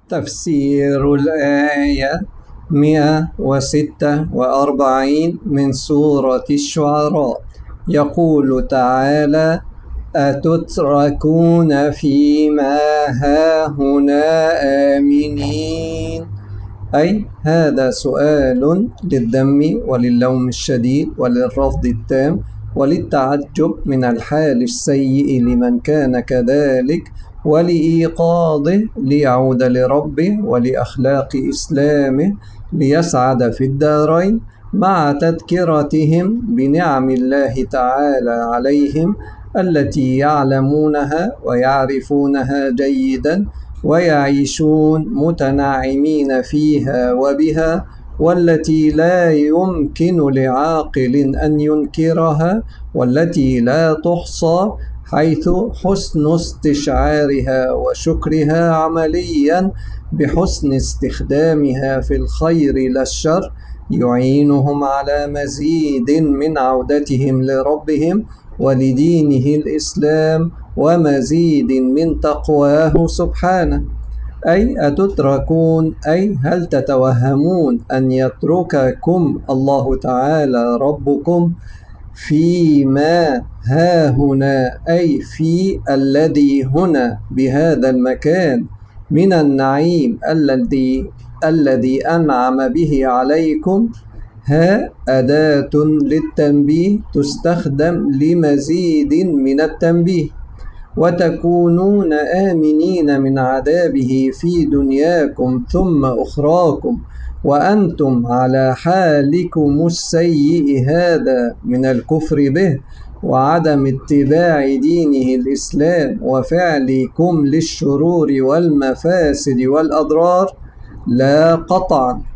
تفسير الآية 146 من سورة الشعراء. يقول تعالى: أتتركون فيما هاهنا آمنين، أي هذا سؤال للذم وللوم الشديد وللرفض التام وللتعجب من الحال السيء لمن كان كذلك، ولإيقاظه ليعود لربه ولأخلاق إسلامه ليسعد في الدارين، مع تذكرتهم بنعم الله تعالى عليهم التي يعلمونها ويعرفونها جيدا ويعيشون متنعمين فيها وبها، والتي لا يمكن لعاقل أن ينكرها، والتي لا تحصى، حيث حسن استشعارها وشكرها عمليا بحسن استخدامها في الخير لا الشر يعينهم على مزيد من عودتهم لربهم ولدينه الإسلام ومزيد من تقواه سبحانه. أي أتتركون، أي هل تتوهمون أن يترككم الله تعالى ربكم فيما هاهنا، أي في الذي هنا بهذا المكان من النعيم الذي أنعم به عليكم؟ ها أداة للتنبيه تستخدم لمزيد من التنبيه، وتكونون آمنين من عذابه في دنياكم ثم أخراكم وأنتم على حالكم السيء هذا من الكفر به وعدم اتباع دينه الإسلام وفعلكم للشرور والمفاسد والأضرار. لا قطعا